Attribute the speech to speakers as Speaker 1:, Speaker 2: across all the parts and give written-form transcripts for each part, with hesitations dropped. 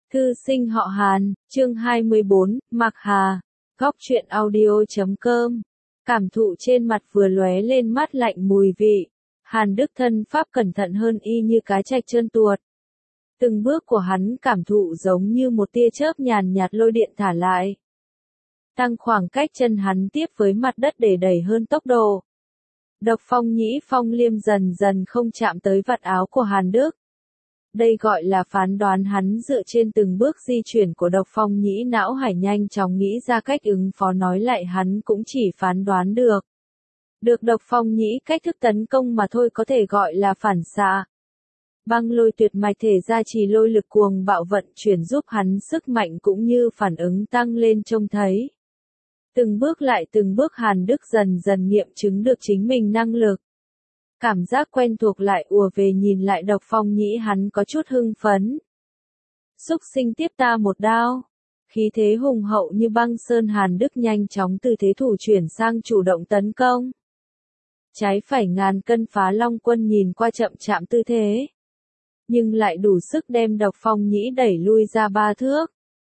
Speaker 1: Thư sinh họ Hàn, chương 24, Mạc Hà, góc truyện audio.com. Cảm thụ trên mặt vừa lóe lên mát lạnh mùi vị. Hàn Đức thân pháp cẩn thận hơn y như cá trạch trơn tuột. Từng bước của hắn cảm thụ giống như một tia chớp nhàn nhạt lôi điện thả lại. Tăng khoảng cách chân hắn tiếp với mặt đất để đẩy hơn tốc độ. Độc Phong Nhĩ Phong Liêm dần dần không chạm tới vạt áo của Hàn Đức. Đây gọi là phán đoán, hắn dựa trên từng bước di chuyển của Độc Phong Nhĩ não hải nhanh chóng nghĩ ra cách ứng phó, nói lại hắn cũng chỉ phán đoán được. Độc Phong Nhĩ cách thức tấn công mà thôi, có thể gọi là phản xạ. Băng lôi tuyệt mạch thể ra trì lôi lực cuồng bạo vận chuyển giúp hắn sức mạnh cũng như phản ứng tăng lên trông thấy. Từng bước lại từng bước Hàn Đức dần dần nghiệm chứng được chính mình năng lực. Cảm giác quen thuộc lại ùa về, nhìn lại Độc Phong Nhĩ hắn có chút hưng phấn. Xúc sinh tiếp ta một đao. Khí thế hùng hậu như băng sơn, Hàn Đức nhanh chóng từ thế thủ chuyển sang chủ động tấn công. Trái phải ngàn cân Phá Long Quân nhìn qua chậm chạm tư thế, nhưng lại đủ sức đem Độc Phong Nhĩ đẩy lui ra 3 thước.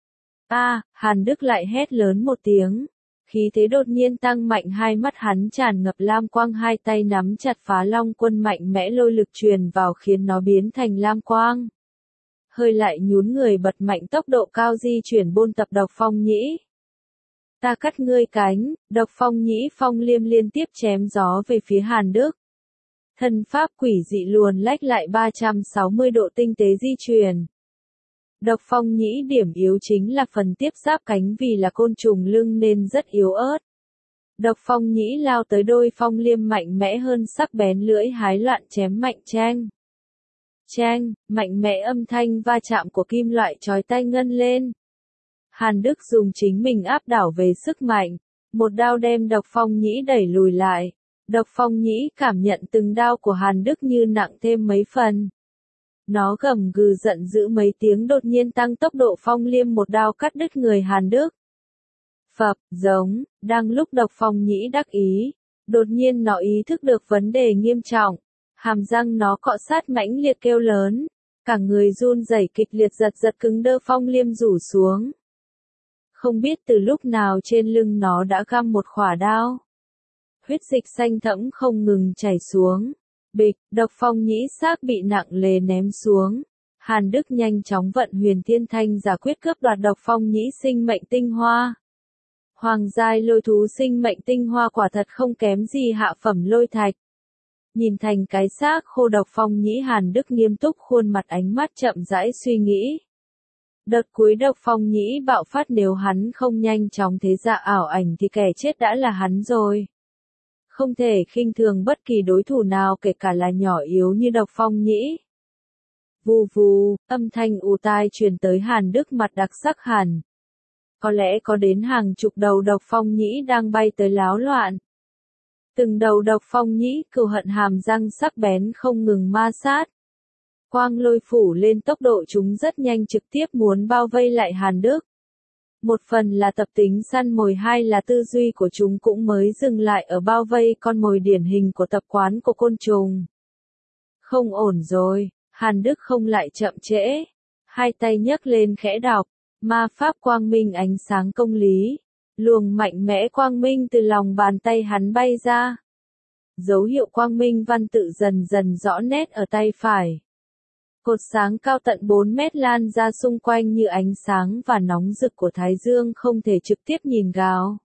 Speaker 1: Hàn Đức lại hét lớn một tiếng. Khí thế đột nhiên tăng mạnh, hai mắt hắn tràn ngập lam quang, hai tay nắm chặt Phá Long Quân, mạnh mẽ lôi lực truyền vào khiến nó biến thành lam quang. Hơi lại nhún người bật mạnh tốc độ cao di chuyển buôn tập Độc Phong Nhĩ. Ta cắt ngươi cánh. Độc Phong Nhĩ Phong Liêm liên tiếp chém gió về phía Hàn Đức. Thân pháp quỷ dị luồn lách lại 360 độ tinh tế di chuyển. Độc Phong Nhĩ điểm yếu chính là phần tiếp giáp cánh, vì là côn trùng lưng nên rất yếu ớt. Độc Phong Nhĩ lao tới, đôi phong liêm mạnh mẽ hơn, sắc bén lưỡi hái loạn chém mạnh, chang. Chang, mạnh mẽ âm thanh va chạm của kim loại chói tai ngân lên. Hàn Đức dùng chính mình áp đảo về sức mạnh, một đao đem Độc Phong Nhĩ đẩy lùi lại. Độc Phong Nhĩ cảm nhận từng đao của Hàn Đức như nặng thêm mấy phần. Nó gầm gừ giận dữ mấy tiếng, đột nhiên tăng tốc độ, phong liêm một đao cắt đứt người Hàn Đức. Phập, giống, đang lúc Độc Phong Nhĩ đắc ý, đột nhiên nó ý thức được vấn đề nghiêm trọng, hàm răng nó cọ sát mãnh liệt kêu lớn, cả người run rẩy kịch liệt, giật cứng đơ, phong liêm rủ xuống. Không biết từ lúc nào trên lưng nó đã găm một khỏa đao. Huyết dịch xanh thẫm không ngừng chảy xuống. Bịch, Độc Phong Nhĩ xác bị nặng lề ném xuống. Hàn Đức nhanh chóng vận Huyền Thiên Thanh giả quyết cướp đoạt Độc Phong Nhĩ sinh mệnh tinh hoa. Hoàng giai lôi thú sinh mệnh tinh hoa quả thật không kém gì hạ phẩm lôi thạch. Nhìn thành cái xác khô Độc Phong Nhĩ, Hàn Đức nghiêm túc khuôn mặt, ánh mắt chậm rãi suy nghĩ. Đợt cuối Độc Phong Nhĩ bạo phát, nếu hắn không nhanh chóng thế dạ ảo ảnh thì kẻ chết đã là hắn rồi. Không thể khinh thường bất kỳ đối thủ nào, kể cả là nhỏ yếu như Độc Phong Nhĩ. Vù vù, âm thanh ù tai truyền tới, Hàn Đức mặt đặc sắc hẳn. Có lẽ có đến hàng chục đầu Độc Phong Nhĩ đang bay tới láo loạn. Từng đầu Độc Phong Nhĩ cừu hận, hàm răng sắc bén không ngừng ma sát. Quang lôi phủ lên, tốc độ chúng rất nhanh, trực tiếp muốn bao vây lại Hàn Đức. Một phần là tập tính săn mồi, hai là tư duy của chúng cũng mới dừng lại ở bao vây con mồi, điển hình của tập quán của côn trùng. Không ổn rồi, Hàn Đức không lại chậm trễ. Hai tay nhấc lên khẽ đọc, ma pháp quang minh ánh sáng công lý. Luồng mạnh mẽ quang minh từ lòng bàn tay hắn bay ra. Dấu hiệu quang minh văn tự dần dần rõ nét ở tay phải. Cột sáng cao tận 4 mét lan ra xung quanh như ánh sáng và nóng rực của Thái Dương, không thể trực tiếp nhìn vào.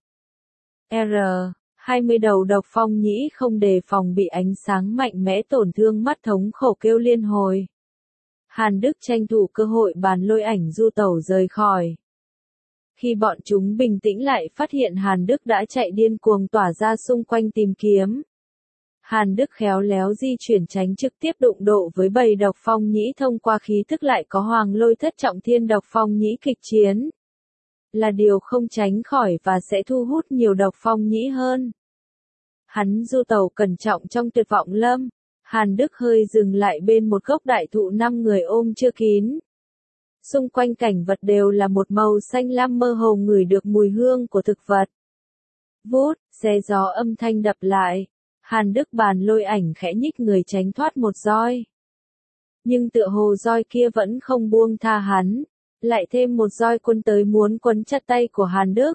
Speaker 1: 20 đầu Độc Phong Nhĩ không đề phòng bị ánh sáng mạnh mẽ tổn thương mắt, thống khổ kêu liên hồi. Hàn Đức tranh thủ cơ hội bàn lôi ảnh du tẩu rời khỏi. Khi bọn chúng bình tĩnh lại, phát hiện Hàn Đức đã chạy điên cuồng tỏa ra xung quanh tìm kiếm. Hàn Đức khéo léo di chuyển tránh trực tiếp đụng độ với bầy Độc Phong Nhĩ, thông qua khí thức lại có Hoàng Lôi Thất Trọng Thiên Độc Phong Nhĩ kịch chiến. Là điều không tránh khỏi và sẽ thu hút nhiều Độc Phong Nhĩ hơn. Hắn du tàu cẩn trọng trong tuyệt vọng lâm. Hàn Đức hơi dừng lại bên một gốc đại thụ, 5 người ôm chưa kín. Xung quanh cảnh vật đều là một màu xanh lam mơ hồ, ngửi được mùi hương của thực vật. Vút, xé gió âm thanh đập lại. Hàn Đức bàn lôi ảnh khẽ nhích người tránh thoát một roi. Nhưng tựa hồ roi kia vẫn không buông tha hắn. lại thêm một roi quân tới muốn quấn chặt tay của Hàn Đức.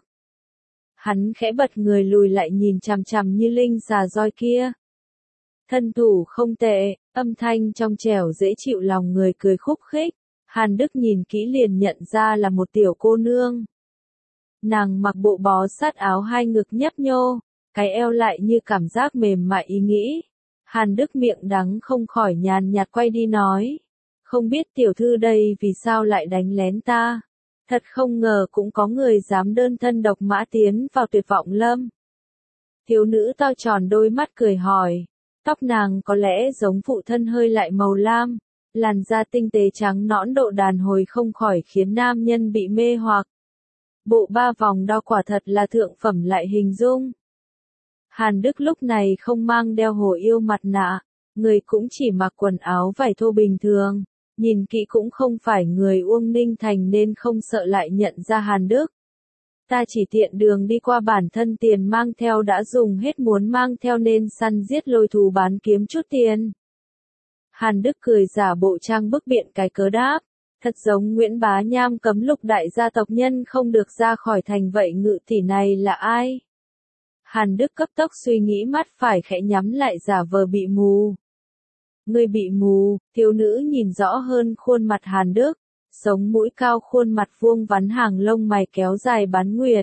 Speaker 1: Hắn khẽ bật người lùi lại nhìn chằm chằm như linh xà roi kia. Thân thủ không tệ, âm thanh trong trẻo dễ chịu lòng người cười khúc khích. Hàn Đức nhìn kỹ liền nhận ra là một tiểu cô nương. Nàng mặc bộ bó sát áo hai ngực nhấp nhô, cái eo lại như cảm giác mềm mại ý nghĩ. Hàn Đức miệng đắng không khỏi nhàn nhạt quay đi nói. Không biết tiểu thư đây vì sao lại đánh lén ta. Thật không ngờ cũng có người dám đơn thân độc mã tiến vào Tuyệt Vọng Lâm. Thiếu nữ to tròn đôi mắt cười hỏi. Tóc nàng có lẽ giống phụ thân hơi lại màu lam. Làn da tinh tế trắng nõn độ đàn hồi không khỏi khiến nam nhân bị mê hoặc. Bộ ba vòng đo quả thật là thượng phẩm lại hình dung. Hàn Đức lúc này không mang đeo hồ yêu mặt nạ, người cũng chỉ mặc quần áo vải thô bình thường, nhìn kỹ cũng không phải người Uông Ninh Thành nên không sợ lại nhận ra Hàn Đức. Ta chỉ tiện đường đi qua, bản thân tiền mang theo đã dùng hết, muốn mang theo nên săn giết lôi thú bán kiếm chút tiền. Hàn Đức cười giả bộ trang bức biện cái cớ đáp, thật giống Nguyễn Bá Nham cấm lục đại gia tộc nhân không được ra khỏi thành vậy, ngự tỷ này là ai? Hàn Đức cấp tốc suy nghĩ, mắt phải khẽ nhắm lại giả vờ bị mù. Người bị mù, thiếu nữ nhìn rõ hơn khuôn mặt Hàn Đức, sống mũi cao, khuôn mặt vuông vắn, hàng lông mày kéo dài bán nguyệt.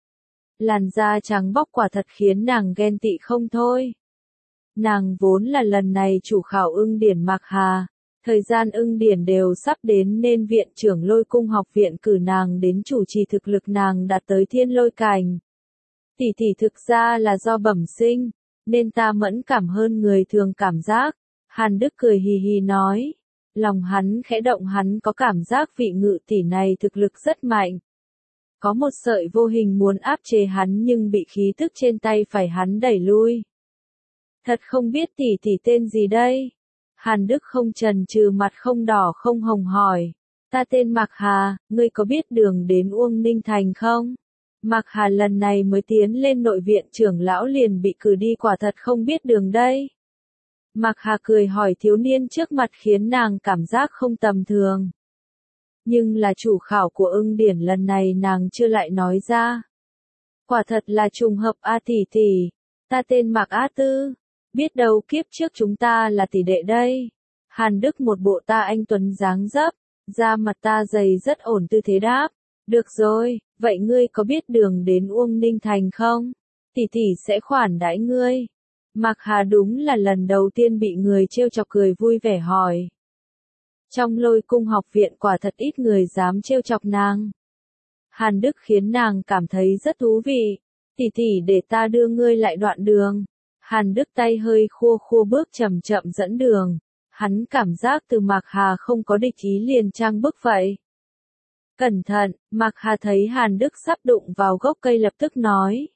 Speaker 1: Làn da trắng bóc quả thật khiến nàng ghen tị không thôi. Nàng vốn là lần này chủ khảo ưng điển Mạc Hà, thời gian ưng điển đều sắp đến nên viện trưởng Lôi Cung học viện cử nàng đến chủ trì, thực lực nàng đạt tới thiên lôi cảnh. Tỷ tỷ thực ra là do bẩm sinh, nên ta mẫn cảm hơn người thường cảm giác. Hàn Đức cười hì hì nói. Lòng hắn khẽ động, hắn có cảm giác vị ngự tỷ này thực lực rất mạnh. Có một sợi vô hình muốn áp chế hắn nhưng bị khí tức trên tay phải hắn đẩy lui. Thật không biết tỷ tỷ tên gì đây? Hàn Đức không chần chừ, mặt không đỏ không hồng hỏi. Ta tên Mạc Hà, ngươi có biết đường đến Uông Ninh Thành không? Mạc Hà lần này mới tiến lên nội viện trưởng lão liền bị cử đi, quả thật không biết đường đây. Mạc Hà cười hỏi thiếu niên trước mặt khiến nàng cảm giác không tầm thường. Nhưng là chủ khảo của ưng điển lần này nàng chưa lại nói ra. Quả thật là trùng hợp a tỷ tỷ. Ta tên Mạc Á Tư. Biết đâu kiếp trước chúng ta là tỷ đệ đây. Hàn Đức một bộ ta anh tuấn dáng dấp, da mặt ta dày rất ổn tư thế đáp. Được rồi, vậy ngươi có biết đường đến Uông Ninh Thành không? Tỷ tỷ sẽ khoản đãi ngươi. Mạc Hà đúng là lần đầu tiên bị người trêu chọc, cười vui vẻ hỏi. Trong Lôi Cung học viện quả thật ít người dám trêu chọc nàng. Hàn Đức khiến nàng cảm thấy rất thú vị. Tỷ tỷ để ta đưa ngươi lại đoạn đường. Hàn Đức tay hơi khua khua bước chậm chậm dẫn đường. Hắn cảm giác từ Mạc Hà không có địch ý liền trang bức vậy. Cẩn thận, Mạc Hà thấy Hàn Đức sắp đụng vào gốc cây lập tức nói.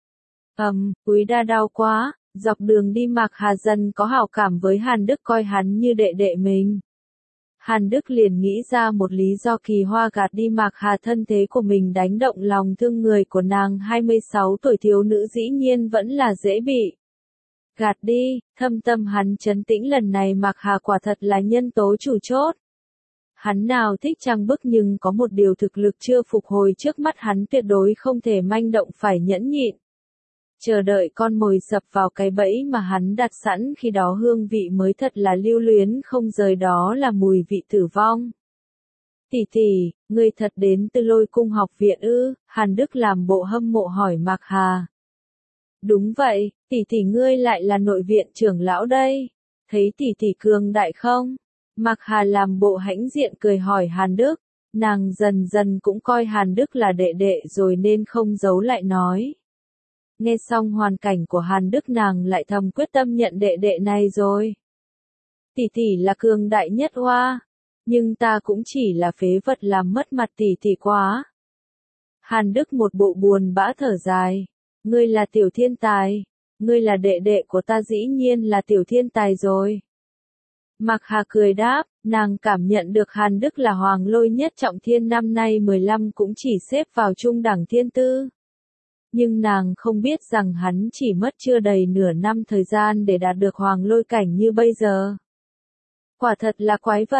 Speaker 1: Úi đa đau quá. Dọc đường đi Mạc Hà dần có hảo cảm với Hàn Đức, coi hắn như đệ đệ mình. Hàn Đức liền nghĩ ra một lý do kỳ hoa gạt đi Mạc Hà, thân thế của mình đánh động lòng thương người của nàng, 26 tuổi thiếu nữ dĩ nhiên vẫn là dễ bị gạt đi. Thâm tâm hắn trấn tĩnh, lần này Mạc Hà quả thật là nhân tố chủ chốt. Hắn nào thích trang bức nhưng có một điều, thực lực chưa phục hồi trước mắt hắn tuyệt đối không thể manh động, phải nhẫn nhịn. Chờ đợi con mồi sập vào cái bẫy mà hắn đặt sẵn, khi đó hương vị mới thật là lưu luyến không rời, đó là mùi vị tử vong. Tỷ tỷ, ngươi thật đến từ Lôi Cung học viện ư? Hàn Đức làm bộ hâm mộ hỏi Mạc Hà. Đúng vậy, tỷ tỷ ngươi lại là nội viện trưởng lão đây. Thấy tỷ tỷ cường đại không? Mạc Hà làm bộ hãnh diện cười hỏi Hàn Đức. Nàng dần dần cũng coi Hàn Đức là đệ đệ rồi nên không giấu lại nói. Nghe xong hoàn cảnh của Hàn Đức nàng lại thầm quyết tâm nhận đệ đệ này rồi. Tỷ tỷ là cường đại nhất hoa, nhưng ta cũng chỉ là phế vật làm mất mặt tỷ tỷ quá. Hàn Đức một bộ buồn bã thở dài. Ngươi là tiểu thiên tài, ngươi là đệ đệ của ta, dĩ nhiên là tiểu thiên tài rồi. Mạc Hà cười đáp, nàng cảm nhận được Hàn Đức là hoàng lôi nhất trọng thiên, năm nay 15 cũng chỉ xếp vào trung đẳng thiên tư. Nhưng nàng không biết rằng hắn chỉ mất chưa đầy nửa năm thời gian để đạt được hoàng lôi cảnh như bây giờ. Quả thật là quái vật,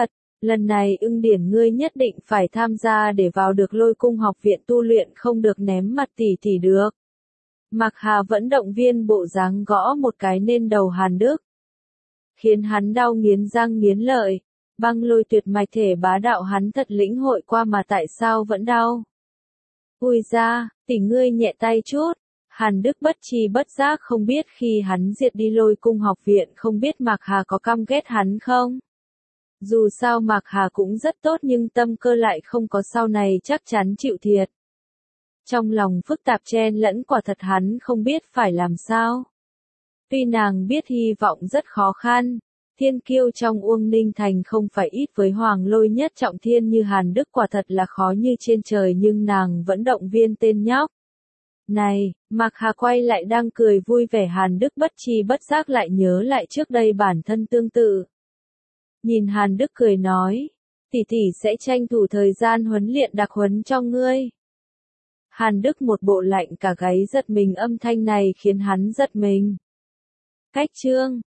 Speaker 1: Lần này Ưng Điển ngươi nhất định phải tham gia để vào được Lôi Cung học viện tu luyện, không được ném mặt tỷ tỷ được. Mạc Hà vẫn động viên bộ dáng gõ một cái lên đầu Hàn Đức, khiến hắn đau nghiến răng nghiến lợi. Băng lôi tuyệt mạch thể bá đạo hắn thật lĩnh hội qua mà tại sao vẫn đau. Ui ra, tỷ ngươi nhẹ tay chút. Hàn Đức bất tri bất giác không biết khi hắn diệt đi Lôi Cung học viện, không biết Mạc Hà có căm ghét hắn không. Dù sao Mạc Hà cũng rất tốt nhưng tâm cơ lại không có, sau này chắc chắn chịu thiệt. Trong lòng phức tạp chen lẫn, quả thật hắn không biết phải làm sao. Tuy nàng biết hy vọng rất khó khăn, thiên kiêu trong Uông Ninh Thành không phải ít, với Hoàng Lôi nhất trọng thiên như Hàn Đức quả thật là khó như trên trời, nhưng nàng vẫn động viên tên nhóc. Này, Mạc Hà quay lại đang cười vui vẻ, Hàn Đức bất tri bất giác lại nhớ lại trước đây bản thân tương tự. Nhìn Hàn Đức cười nói, tỷ tỷ sẽ tranh thủ thời gian huấn luyện đặc huấn cho ngươi. Hàn Đức một bộ lạnh cả gáy giật mình, âm thanh này khiến hắn giật mình. Cách chương